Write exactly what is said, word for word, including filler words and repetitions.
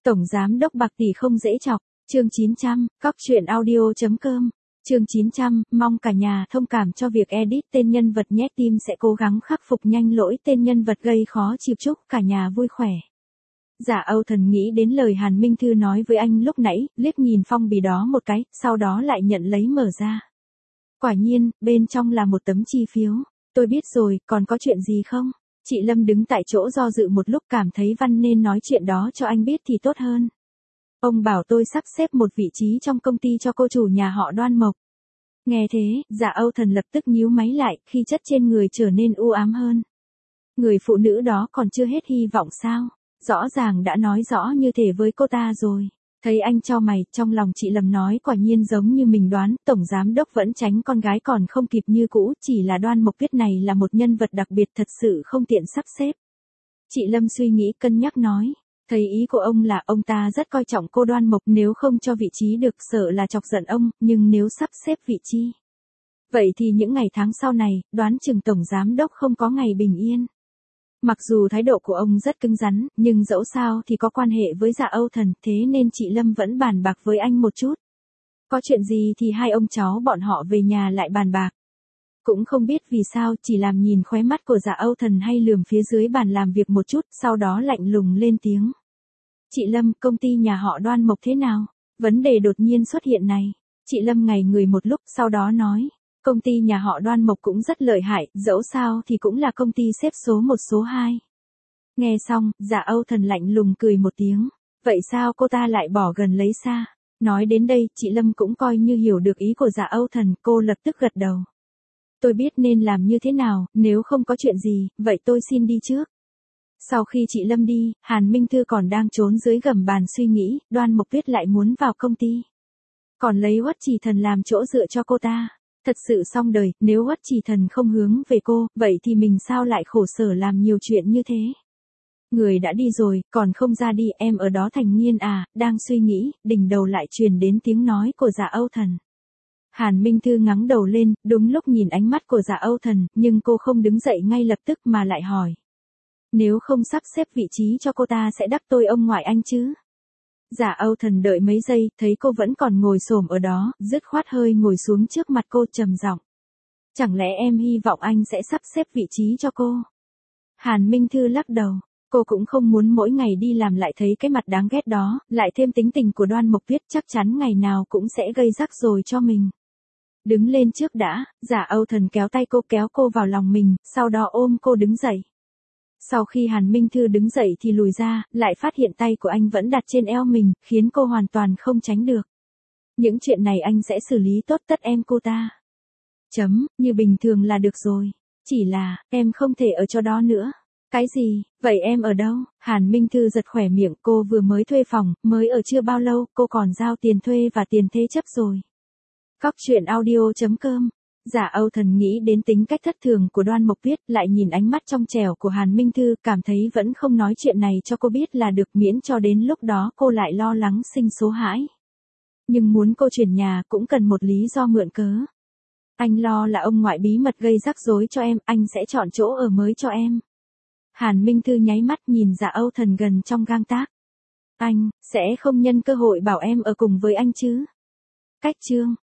Tổng giám đốc bạc tỷ không dễ chọc, chương chín trăm, cóc truyện audio.com, chương chín trăm, mong cả nhà thông cảm cho việc edit tên nhân vật nhé, team sẽ cố gắng khắc phục nhanh lỗi tên nhân vật gây khó chịu, chúc cả nhà vui khỏe. Dạ Âu Thần nghĩ đến lời Hàn Minh Thư nói với anh lúc nãy, liếc nhìn phong bì đó một cái, sau đó lại nhận lấy mở ra. Quả nhiên, bên trong là một tấm chi phiếu. Tôi biết rồi, còn có chuyện gì không? Chị Lâm đứng tại chỗ do dự một lúc, cảm thấy Văn nên nói chuyện đó cho anh biết thì tốt hơn. Ông bảo tôi sắp xếp một vị trí trong công ty cho cô chủ nhà họ Đoan Mộc. Nghe thế, Dạ Âu Thần lập tức nhíu máy lại, khi chất trên người trở nên u ám hơn. Người phụ nữ đó còn chưa hết hy vọng sao? Rõ ràng đã nói rõ như thể với cô ta rồi. Thấy anh chau mày, trong lòng chị Lâm nói quả nhiên giống như mình đoán, tổng giám đốc vẫn tránh con gái còn không kịp như cũ, chỉ là Đoan Mộc Tuyết này là một nhân vật đặc biệt thật sự không tiện sắp xếp. Chị Lâm suy nghĩ cân nhắc nói, thấy ý của ông là ông ta rất coi trọng cô Đoan Mộc, nếu không cho vị trí được sợ là chọc giận ông, nhưng nếu sắp xếp vị trí. Vậy thì những ngày tháng sau này, đoán chừng tổng giám đốc không có ngày bình yên. Mặc dù thái độ của ông rất cứng rắn, nhưng dẫu sao thì có quan hệ với Dạ Âu Thần, thế nên chị Lâm vẫn bàn bạc với anh một chút. Có chuyện gì thì hai ông cháu bọn họ về nhà lại bàn bạc. Cũng không biết vì sao, chỉ làm nhìn khóe mắt của Dạ Âu Thần hay lườm phía dưới bàn làm việc một chút, sau đó lạnh lùng lên tiếng. Chị Lâm, công ty nhà họ Đoan Mộc thế nào? Vấn đề đột nhiên xuất hiện này. Chị Lâm ngây người một lúc, sau đó nói. Công ty nhà họ Đoan Mộc cũng rất lợi hại, dẫu sao thì cũng là công ty xếp số một số hai. Nghe xong, Dạ Âu Thần lạnh lùng cười một tiếng. Vậy sao cô ta lại bỏ gần lấy xa? Nói đến đây, chị Lâm cũng coi như hiểu được ý của Dạ Âu Thần, cô lập tức gật đầu. Tôi biết nên làm như thế nào, nếu không có chuyện gì, vậy tôi xin đi trước. Sau khi chị Lâm đi, Hàn Minh Thư còn đang trốn dưới gầm bàn suy nghĩ, Đoan Mộc Tuyết lại muốn vào công ty. Còn lấy Uất Trì Thần làm chỗ dựa cho cô ta. Thật sự xong đời, nếu Uất Trì Thần không hướng về cô, vậy thì mình sao lại khổ sở làm nhiều chuyện như thế? Người đã đi rồi, còn không ra đi, em ở đó thành nghiên à, đang suy nghĩ, đỉnh đầu lại truyền đến tiếng nói của Dạ Âu Thần. Hàn Minh Thư ngẩng đầu lên, đúng lúc nhìn ánh mắt của Dạ Âu Thần, nhưng cô không đứng dậy ngay lập tức mà lại hỏi. Nếu không sắp xếp vị trí cho cô ta sẽ đắc tội ông ngoại anh chứ? Dạ Âu Thần đợi mấy giây, thấy cô vẫn còn ngồi xổm ở đó, dứt khoát hơi ngồi xuống trước mặt cô trầm giọng. Chẳng lẽ em hy vọng anh sẽ sắp xếp vị trí cho cô? Hàn Minh Thư lắc đầu, cô cũng không muốn mỗi ngày đi làm lại thấy cái mặt đáng ghét đó, lại thêm tính tình của Đoan Mộc Tuyết, chắc chắn ngày nào cũng sẽ gây rắc rối cho mình. Đứng lên trước đã, Dạ Âu Thần kéo tay cô, kéo cô vào lòng mình, sau đó ôm cô đứng dậy. Sau khi Hàn Minh Thư đứng dậy thì lùi ra, lại phát hiện tay của anh vẫn đặt trên eo mình, khiến cô hoàn toàn không tránh được. Những chuyện này anh sẽ xử lý tốt tất em cô ta. Chấm, như bình thường là được rồi. Chỉ là, em không thể ở chỗ đó nữa. Cái gì, vậy em ở đâu? Hàn Minh Thư giật khỏe miệng, cô vừa mới thuê phòng, mới ở chưa bao lâu, cô còn giao tiền thuê và tiền thế chấp rồi. Cóc truyện audio.com. Dạ Âu Thần nghĩ đến tính cách thất thường của Đoan Mộc Tuyết, lại nhìn ánh mắt trong trẻo của Hàn Minh Thư, cảm thấy vẫn không nói chuyện này cho cô biết là được, miễn cho đến lúc đó cô lại lo lắng sinh số hãi. Nhưng muốn cô chuyển nhà cũng cần một lý do mượn cớ. Anh lo là ông ngoại bí mật gây rắc rối cho em, anh sẽ chọn chỗ ở mới cho em. Hàn Minh Thư nháy mắt nhìn Dạ Âu Thần gần trong gang tấc. Anh sẽ không nhân cơ hội bảo em ở cùng với anh chứ? Cách chương